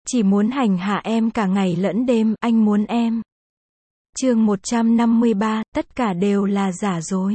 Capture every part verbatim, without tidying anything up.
Chỉ muốn hành hạ em cả ngày lẫn đêm, anh muốn em. Chương một trăm năm mươi ba, tất cả đều là giả dối.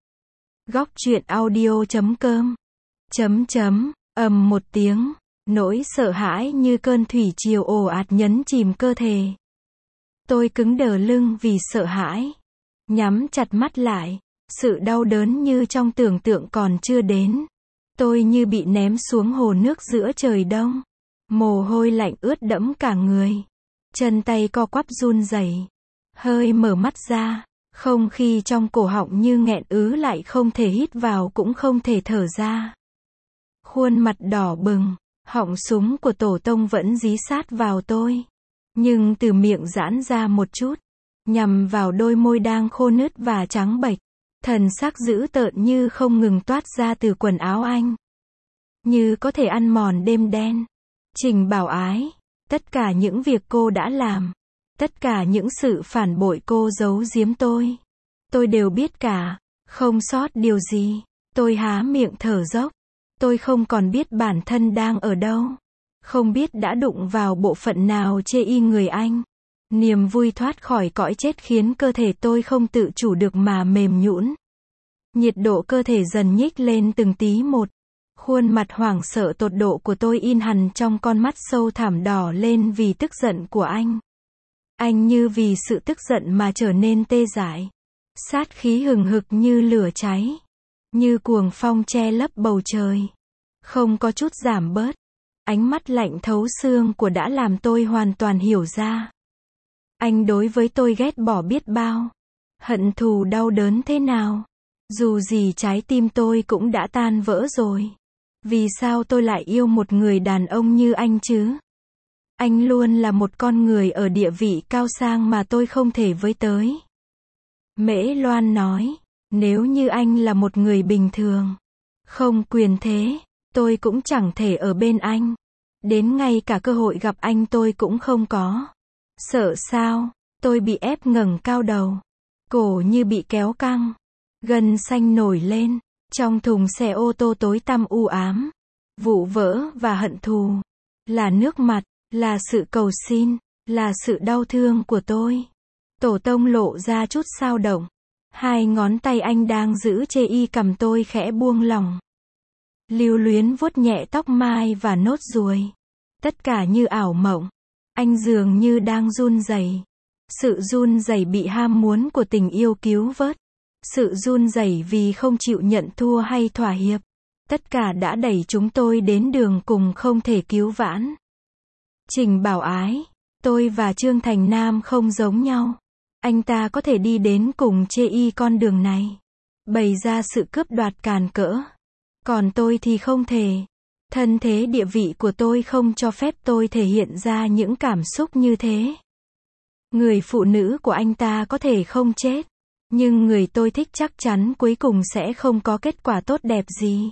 Góc truyện audio chấm com. Chấm chấm, ầm một tiếng, nỗi sợ hãi như cơn thủy triều ồ ạt nhấn chìm cơ thể. Tôi cứng đờ lưng vì sợ hãi. Nhắm chặt mắt lại, sự đau đớn như trong tưởng tượng còn chưa đến. Tôi như bị ném xuống hồ nước giữa trời đông. Mồ hôi lạnh ướt đẫm cả người. Chân tay co quắp run rẩy. Hơi mở mắt ra, không khí trong cổ họng như nghẹn ứ lại không thể hít vào cũng không thể thở ra. Khuôn mặt đỏ bừng, họng súng của tổ tông vẫn dí sát vào tôi. Nhưng từ miệng giãn ra một chút, nhằm vào đôi môi đang khô nứt và trắng bệch. Thần sắc dữ tợn như không ngừng toát ra từ quần áo anh. Như có thể ăn mòn đêm đen. Trình Bảo Ái, tất cả những việc cô đã làm, tất cả những sự phản bội cô giấu giếm tôi, tôi đều biết cả, không sót điều gì. Tôi há miệng thở dốc. Tôi không còn biết bản thân đang ở đâu. Không biết đã đụng vào bộ phận nào chê y người anh. Niềm vui thoát khỏi cõi chết khiến cơ thể tôi không tự chủ được mà mềm nhũn. Nhiệt độ cơ thể dần nhích lên từng tí một. Khuôn mặt hoảng sợ tột độ của tôi in hằn trong con mắt sâu thẳm đỏ lên vì tức giận của anh. Anh như vì sự tức giận mà trở nên tê dại. Sát khí hừng hực như lửa cháy. Như cuồng phong che lấp bầu trời. Không có chút giảm bớt. Ánh mắt lạnh thấu xương của đã làm tôi hoàn toàn hiểu ra. Anh đối với tôi ghét bỏ biết bao. Hận thù đau đớn thế nào. Dù gì trái tim tôi cũng đã tan vỡ rồi. Vì sao tôi lại yêu một người đàn ông như anh chứ? Anh luôn là một con người ở địa vị cao sang mà tôi không thể với tới. Mễ Loan nói, nếu như anh là một người bình thường, không quyền thế, tôi cũng chẳng thể ở bên anh. Đến ngay cả cơ hội gặp anh tôi cũng không có. Sợ sao? Tôi bị ép ngẩng cao đầu. Cổ như bị kéo căng. Gân xanh nổi lên. Trong thùng xe ô tô tối tăm u ám. Vụ vỡ và hận thù. Là nước mặt. Là sự cầu xin. Là sự đau thương của tôi. Tổ tông lộ ra chút xao động. Hai ngón tay anh đang giữ chê y cầm tôi khẽ buông lỏng. Lưu luyến vuốt nhẹ tóc mai và nốt ruồi. Tất cả như ảo mộng. Anh dường như đang run rẩy. Sự run rẩy bị ham muốn của tình yêu cứu vớt. Sự run rẩy vì không chịu nhận thua hay thỏa hiệp. Tất cả đã đẩy chúng tôi đến đường cùng không thể cứu vãn. Trình Bảo Ái, tôi và Trương Thành Nam không giống nhau. Anh ta có thể đi đến cùng chê y con đường này. Bày ra sự cướp đoạt càn cỡ. Còn tôi thì không thể. Thân thế địa vị của tôi không cho phép tôi thể hiện ra những cảm xúc như thế. Người phụ nữ của anh ta có thể không chết. Nhưng người tôi thích chắc chắn cuối cùng sẽ không có kết quả tốt đẹp gì.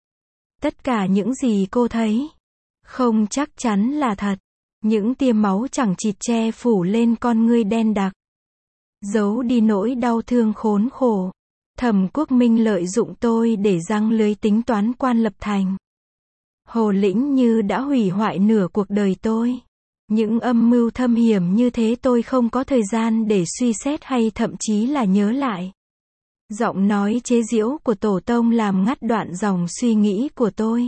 Tất cả những gì cô thấy, không chắc chắn là thật. Những tia máu chẳng chịt che phủ lên con ngươi đen đặc. Giấu đi nỗi đau thương khốn khổ. Thẩm Quốc Minh lợi dụng tôi để giăng lưới tính toán quan lập thành. Hồ Lĩnh Như đã hủy hoại nửa cuộc đời tôi. Những âm mưu thâm hiểm như thế tôi không có thời gian để suy xét hay thậm chí là nhớ lại. Giọng nói chế giễu của tổ tông làm ngắt đoạn dòng suy nghĩ của tôi.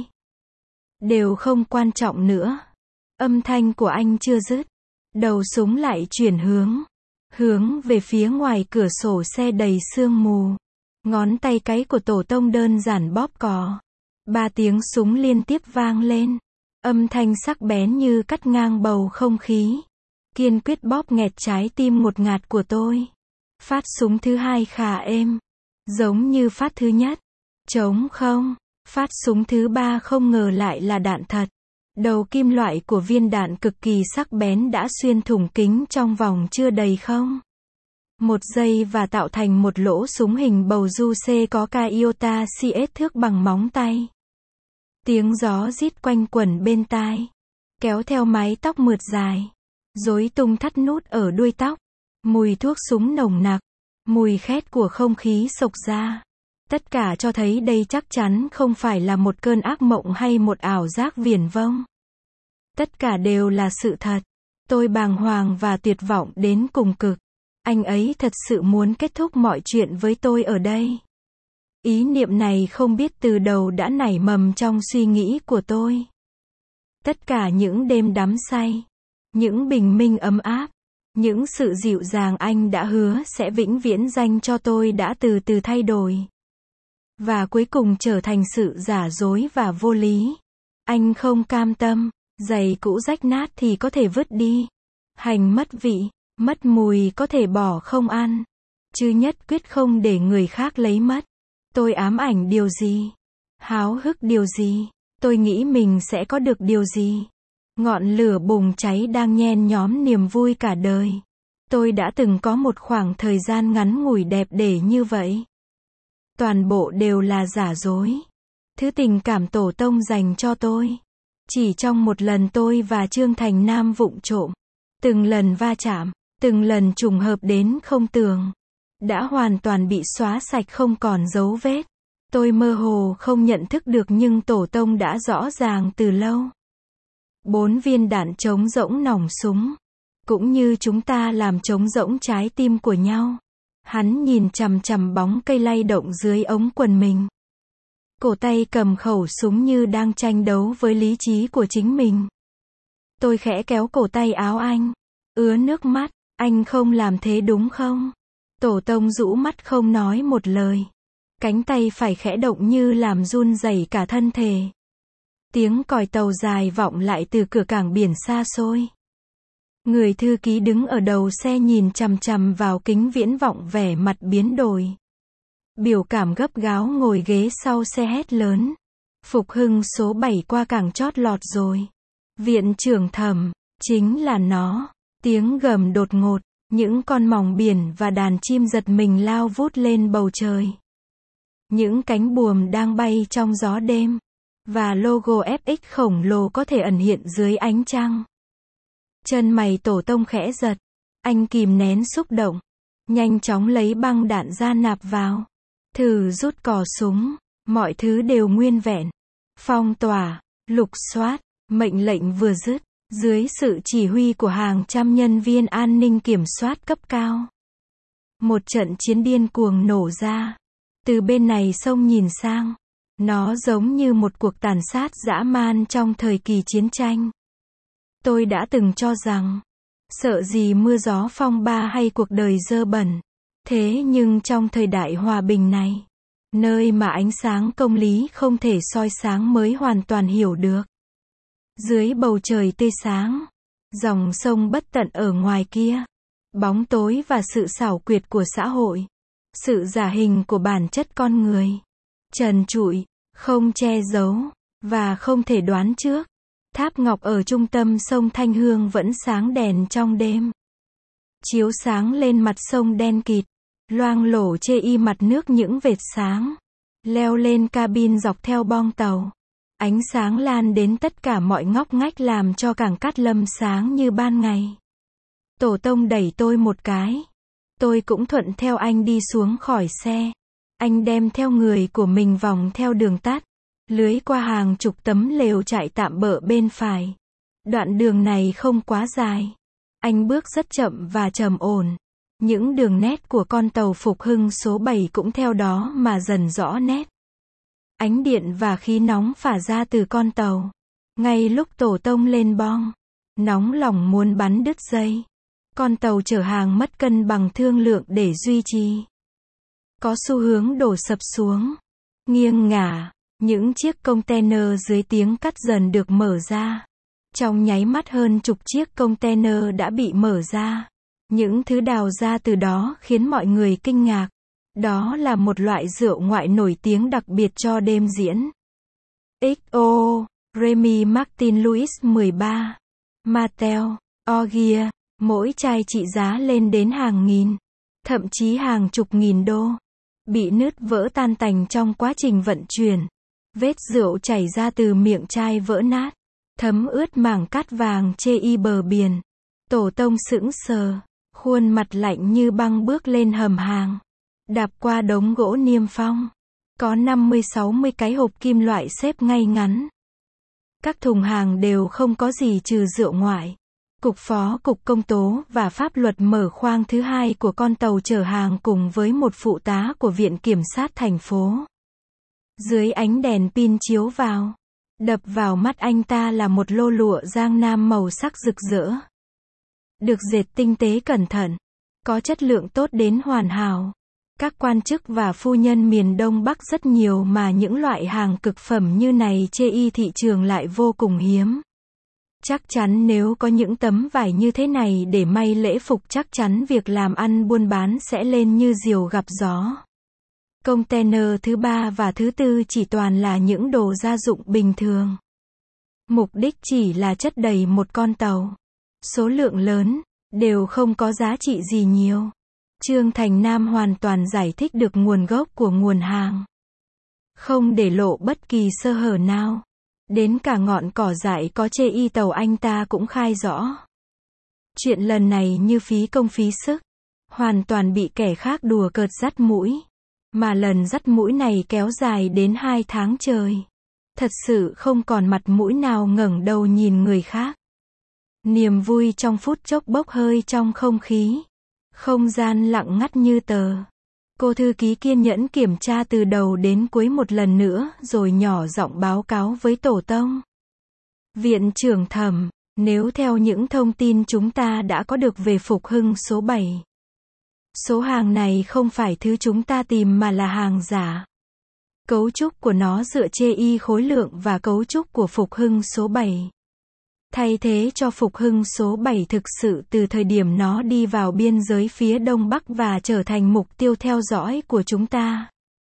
Đều không quan trọng nữa. Âm thanh của anh chưa dứt. Đầu súng lại chuyển hướng. Hướng về phía ngoài cửa sổ xe đầy sương mù. Ngón tay cái của tổ tông đơn giản bóp cò. Ba tiếng súng liên tiếp vang lên. Âm thanh sắc bén như cắt ngang bầu không khí. Kiên quyết bóp nghẹt trái tim ngột ngạt của tôi. Phát súng thứ hai khá êm. Giống như phát thứ nhất. Trống không. Phát súng thứ ba không ngờ lại là đạn thật. Đầu kim loại của viên đạn cực kỳ sắc bén đã xuyên thủng kính trong vòng chưa đầy không. Một giây và tạo thành một lỗ súng hình bầu du C có ca iota xê ét thước bằng móng tay. Tiếng gió rít quanh quẩn bên tai. Kéo theo mái tóc mượt dài. Rối tung thắt nút ở đuôi tóc. Mùi thuốc súng nồng nặc. Mùi khét của không khí xộc ra. Tất cả cho thấy đây chắc chắn không phải là một cơn ác mộng hay một ảo giác viển vông. Tất cả đều là sự thật. Tôi bàng hoàng và tuyệt vọng đến cùng cực. Anh ấy thật sự muốn kết thúc mọi chuyện với tôi ở đây. Ý niệm này không biết từ đầu đã nảy mầm trong suy nghĩ của tôi. Tất cả những đêm đắm say, những bình minh ấm áp, những sự dịu dàng anh đã hứa sẽ vĩnh viễn dành cho tôi đã từ từ thay đổi. Và cuối cùng trở thành sự giả dối và vô lý. Anh không cam tâm, giày cũ rách nát thì có thể vứt đi. Hành mất vị, mất mùi có thể bỏ không ăn. Chứ nhất quyết không để người khác lấy mất. Tôi ám ảnh điều gì? Háo hức điều gì? Tôi nghĩ mình sẽ có được điều gì? Ngọn lửa bùng cháy đang nhen nhóm niềm vui cả đời. Tôi đã từng có một khoảng thời gian ngắn ngủi đẹp để như vậy. Toàn bộ đều là giả dối. Thứ tình cảm tổ tông dành cho tôi. Chỉ trong một lần tôi và Trương Thành Nam vụng trộm. Từng lần va chạm, từng lần trùng hợp đến không tưởng. Đã hoàn toàn bị xóa sạch không còn dấu vết. Tôi mơ hồ không nhận thức được nhưng tổ tông đã rõ ràng từ lâu. Bốn viên đạn trống rỗng nòng súng. Cũng như chúng ta làm trống rỗng trái tim của nhau. Hắn nhìn chằm chằm bóng cây lay động dưới ống quần mình. Cổ tay cầm khẩu súng như đang tranh đấu với lý trí của chính mình. Tôi khẽ kéo cổ tay áo anh. Ứa nước mắt, anh không làm thế đúng không? Tổ tông rũ mắt không nói một lời. Cánh tay phải khẽ động như làm run rẩy cả thân thể. Tiếng còi tàu dài vọng lại từ cửa cảng biển xa xôi. Người thư ký đứng ở đầu xe nhìn chằm chằm vào kính viễn vọng vẻ mặt biến đổi. Biểu cảm gấp gáo ngồi ghế sau xe hét lớn. Phục Hưng số bảy qua cảng chót lọt rồi. Viện trưởng Thẩm, chính là nó. Tiếng gầm đột ngột, những con mòng biển và đàn chim giật mình lao vút lên bầu trời. Những cánh buồm đang bay trong gió đêm. Và logo ép ích khổng lồ có thể ẩn hiện dưới ánh trăng. Chân mày tổ tông khẽ giật. Anh kìm nén xúc động. Nhanh chóng lấy băng đạn ra nạp vào. Thử rút cò súng. Mọi thứ đều nguyên vẹn. Phong tỏa, lục soát, mệnh lệnh vừa dứt. Dưới sự chỉ huy của hàng trăm nhân viên an ninh kiểm soát cấp cao. Một trận chiến điên cuồng nổ ra. Từ bên này sông nhìn sang. Nó giống như một cuộc tàn sát dã man trong thời kỳ chiến tranh. Tôi đã từng cho rằng, sợ gì mưa gió phong ba hay cuộc đời dơ bẩn. Thế nhưng trong thời đại hòa bình này, nơi mà ánh sáng công lý không thể soi sáng mới hoàn toàn hiểu được. Dưới bầu trời tươi sáng, dòng sông bất tận ở ngoài kia, bóng tối và sự xảo quyệt của xã hội, sự giả hình của bản chất con người, trần trụi, không che giấu, và không thể đoán trước. Tháp ngọc ở trung tâm sông Thanh Hương vẫn sáng đèn trong đêm. Chiếu sáng lên mặt sông đen kịt, loang lổ chê y mặt nước những vệt sáng. Leo lên cabin dọc theo bong tàu. Ánh sáng lan đến tất cả mọi ngóc ngách làm cho cảng Cát Lâm sáng như ban ngày. Tổ tông đẩy tôi một cái. Tôi cũng thuận theo anh đi xuống khỏi xe. Anh đem theo người của mình vòng theo đường tắt. Lưới qua hàng chục tấm lều trại tạm bợ bên phải. Đoạn đường này không quá dài. Anh bước rất chậm và trầm ổn. Những đường nét của con tàu Phục Hưng số bảy cũng theo đó mà dần rõ nét. Ánh điện và khí nóng phả ra từ con tàu. Ngay lúc tổ tông lên bong, nóng lòng muốn bắn đứt dây. Con tàu chở hàng mất cân bằng thương lượng để duy trì. Có xu hướng đổ sập xuống. Nghiêng ngả. Những chiếc container dưới tiếng cắt dần được mở ra. Trong nháy mắt hơn chục chiếc container đã bị mở ra. Những thứ đào ra từ đó khiến mọi người kinh ngạc. Đó là một loại rượu ngoại nổi tiếng đặc biệt cho đêm diễn. ích o. Remy Martin Louis mười ba. Martel, Ogier, mỗi chai trị giá lên đến hàng nghìn, thậm chí hàng chục nghìn đô. Bị nứt vỡ tan tành trong quá trình vận chuyển. Vết rượu chảy ra từ miệng chai vỡ nát, thấm ướt mảng cát vàng chê y bờ biển. Tổ tông sững sờ, khuôn mặt lạnh như băng bước lên hầm hàng. Đạp qua đống gỗ niêm phong. Có năm mươi sáu mươi cái hộp kim loại xếp ngay ngắn. Các thùng hàng đều không có gì trừ rượu ngoại. Cục phó cục công tố và pháp luật mở khoang thứ hai của con tàu chở hàng cùng với một phụ tá của viện kiểm sát thành phố. Dưới ánh đèn pin chiếu vào, đập vào mắt anh ta là một lô lụa Giang Nam màu sắc rực rỡ. Được dệt tinh tế cẩn thận, có chất lượng tốt đến hoàn hảo. Các quan chức và phu nhân miền Đông Bắc rất nhiều mà những loại hàng cực phẩm như này chê y thị trường lại vô cùng hiếm. Chắc chắn nếu có những tấm vải như thế này để may lễ phục chắc chắn việc làm ăn buôn bán sẽ lên như diều gặp gió. Container thứ ba và thứ tư chỉ toàn là những đồ gia dụng bình thường. Mục đích chỉ là chất đầy một con tàu. Số lượng lớn, đều không có giá trị gì nhiều. Trương Thành Nam hoàn toàn giải thích được nguồn gốc của nguồn hàng. Không để lộ bất kỳ sơ hở nào. Đến cả ngọn cỏ dại có chê y tàu anh ta cũng khai rõ. Chuyện lần này như phí công phí sức. Hoàn toàn bị kẻ khác đùa cợt dắt mũi. Mà lần dắt mũi này kéo dài đến hai tháng trời. Thật sự không còn mặt mũi nào ngẩng đầu nhìn người khác. Niềm vui trong phút chốc bốc hơi trong không khí. Không gian lặng ngắt như tờ. Cô thư ký kiên nhẫn kiểm tra từ đầu đến cuối một lần nữa rồi nhỏ giọng báo cáo với tổ tông. Viện trưởng thẩm, nếu theo những thông tin chúng ta đã có được về Phục Hưng số bảy. Số hàng này không phải thứ chúng ta tìm mà là hàng giả. Cấu trúc của nó dựa chê y khối lượng và cấu trúc của Phục Hưng số bảy. Thay thế cho Phục Hưng số bảy thực sự từ thời điểm nó đi vào biên giới phía Đông Bắc và trở thành mục tiêu theo dõi của chúng ta.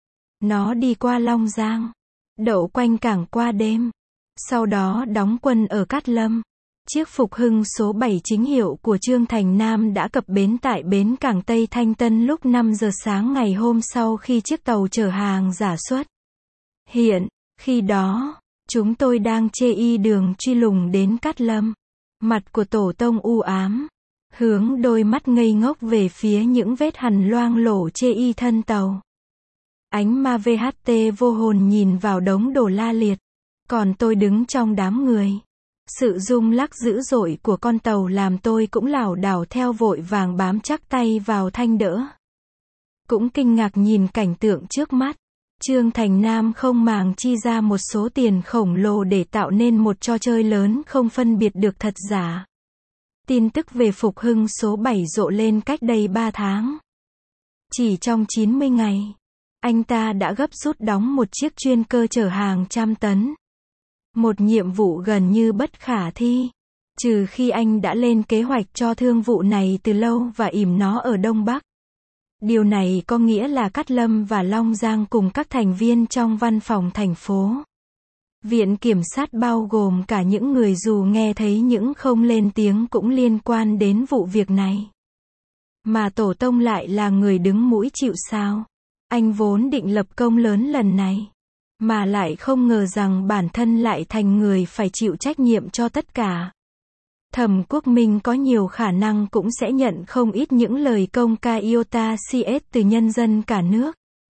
Nó đi qua Long Giang, đậu quanh cảng qua đêm, sau đó đóng quân ở Cát Lâm. Chiếc Phục Hưng số bảy chính hiệu của Trương Thành Nam đã cập bến tại bến cảng Tây Thanh Tân lúc năm giờ sáng ngày hôm sau khi chiếc tàu chở hàng giả xuất hiện. Khi đó, chúng tôi đang chê y đường truy lùng đến Cát Lâm. Mặt của tổ tông u ám, hướng đôi mắt ngây ngốc về phía những vết hằn loang lổ chê y thân tàu. Ánh ma vê hát tê vô hồn nhìn vào đống đồ la liệt. Còn tôi đứng trong đám người. Sự rung lắc dữ dội của con tàu làm tôi cũng lảo đảo theo vội vàng bám chắc tay vào thanh đỡ. Cũng kinh ngạc nhìn cảnh tượng trước mắt. Trương Thành Nam không màng chi ra một số tiền khổng lồ để tạo nên một trò chơi lớn không phân biệt được thật giả. Tin tức về Phục Hưng số bảy rộ lên cách đây ba tháng. Chỉ trong chín mươi ngày, anh ta đã gấp rút đóng một chiếc chuyên cơ chở hàng trăm tấn. Một nhiệm vụ gần như bất khả thi. Trừ khi anh đã lên kế hoạch cho thương vụ này từ lâu và ỉm nó ở Đông Bắc. Điều này có nghĩa là Cát Lâm và Long Giang cùng các thành viên trong văn phòng thành phố. Viện kiểm sát bao gồm cả những người dù nghe thấy những không lên tiếng cũng liên quan đến vụ việc này. Mà tổ tông lại là người đứng mũi chịu sào. Anh vốn định lập công lớn lần này. Mà lại không ngờ rằng bản thân lại thành người phải chịu trách nhiệm cho tất cả. Thẩm Quốc Minh có nhiều khả năng cũng sẽ nhận không ít những lời công ca iota cs từ nhân dân cả nước.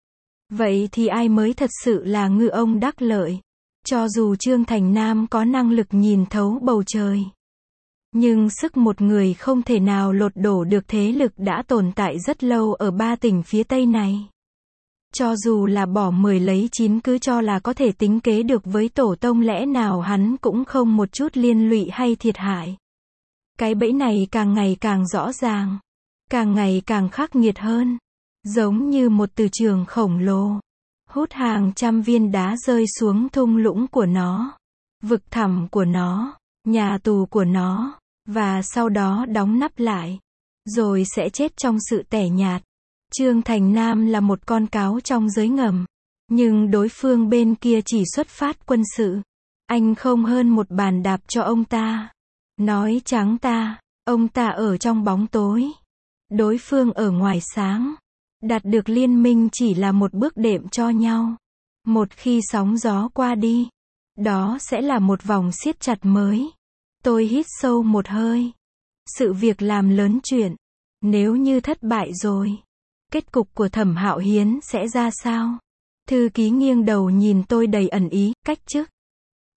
Vậy thì ai mới thật sự là ngư ông đắc lợi? Cho dù Trương Thành Nam có năng lực nhìn thấu bầu trời. Nhưng sức một người không thể nào lột đổ được thế lực đã tồn tại rất lâu ở ba tỉnh phía Tây này. Cho dù là bỏ mười lấy chín cứ cho là có thể tính kế được với tổ tông lẽ nào hắn cũng không một chút liên lụy hay thiệt hại. Cái bẫy này càng ngày càng rõ ràng. Càng ngày càng khắc nghiệt hơn. Giống như một từ trường khổng lồ. Hút hàng trăm viên đá rơi xuống thung lũng của nó. Vực thẳm của nó. Nhà tù của nó. Và sau đó đóng nắp lại. Rồi sẽ chết trong sự tẻ nhạt. Trương Thành Nam là một con cáo trong giới ngầm. Nhưng đối phương bên kia chỉ xuất phát quân sự. Anh không hơn một bàn đạp cho ông ta. Nói trắng ta, ông ta ở trong bóng tối. Đối phương ở ngoài sáng. Đạt được liên minh chỉ là một bước đệm cho nhau. Một khi sóng gió qua đi, đó sẽ là một vòng siết chặt mới. Tôi hít sâu một hơi. Sự việc làm lớn chuyện. Nếu như thất bại rồi, kết cục của Thẩm Hạo Hiến sẽ ra sao? Thư ký nghiêng đầu nhìn tôi đầy ẩn ý, cách chức.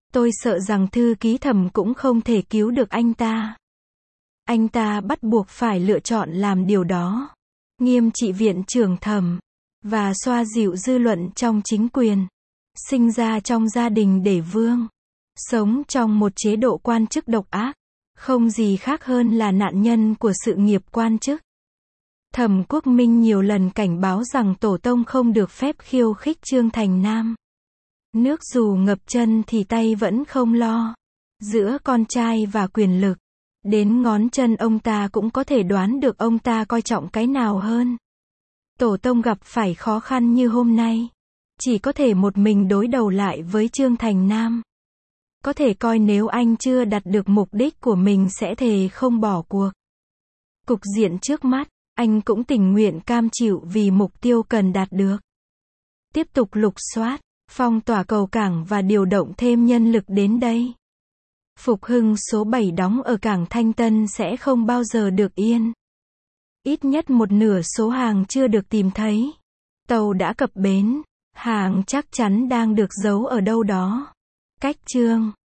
Tôi sợ rằng thư ký Thẩm cũng không thể cứu được anh ta. Anh ta bắt buộc phải lựa chọn làm điều đó. Nghiêm trị viện trưởng Thẩm. Và xoa dịu dư luận trong chính quyền. Sinh ra trong gia đình để vương. Sống trong một chế độ quan chức độc ác. Không gì khác hơn là nạn nhân của sự nghiệp quan chức. Thẩm Quốc Minh nhiều lần cảnh báo rằng tổ tông không được phép khiêu khích Trương Thành Nam. Nước dù ngập chân thì tay vẫn không lo. Giữa con trai và quyền lực, đến ngón chân ông ta cũng có thể đoán được ông ta coi trọng cái nào hơn. Tổ tông gặp phải khó khăn như hôm nay, chỉ có thể một mình đối đầu lại với Trương Thành Nam. Có thể coi nếu anh chưa đạt được mục đích của mình sẽ thề không bỏ cuộc. Cục diện trước mắt, anh cũng tình nguyện cam chịu vì mục tiêu cần đạt được. Tiếp tục lục soát, phong tỏa cầu cảng và điều động thêm nhân lực đến đây. Phục Hưng số bảy đóng ở cảng Thanh Tân sẽ không bao giờ được yên. Ít nhất một nửa số hàng chưa được tìm thấy. Tàu đã cập bến, hàng chắc chắn đang được giấu ở đâu đó. Cách Trương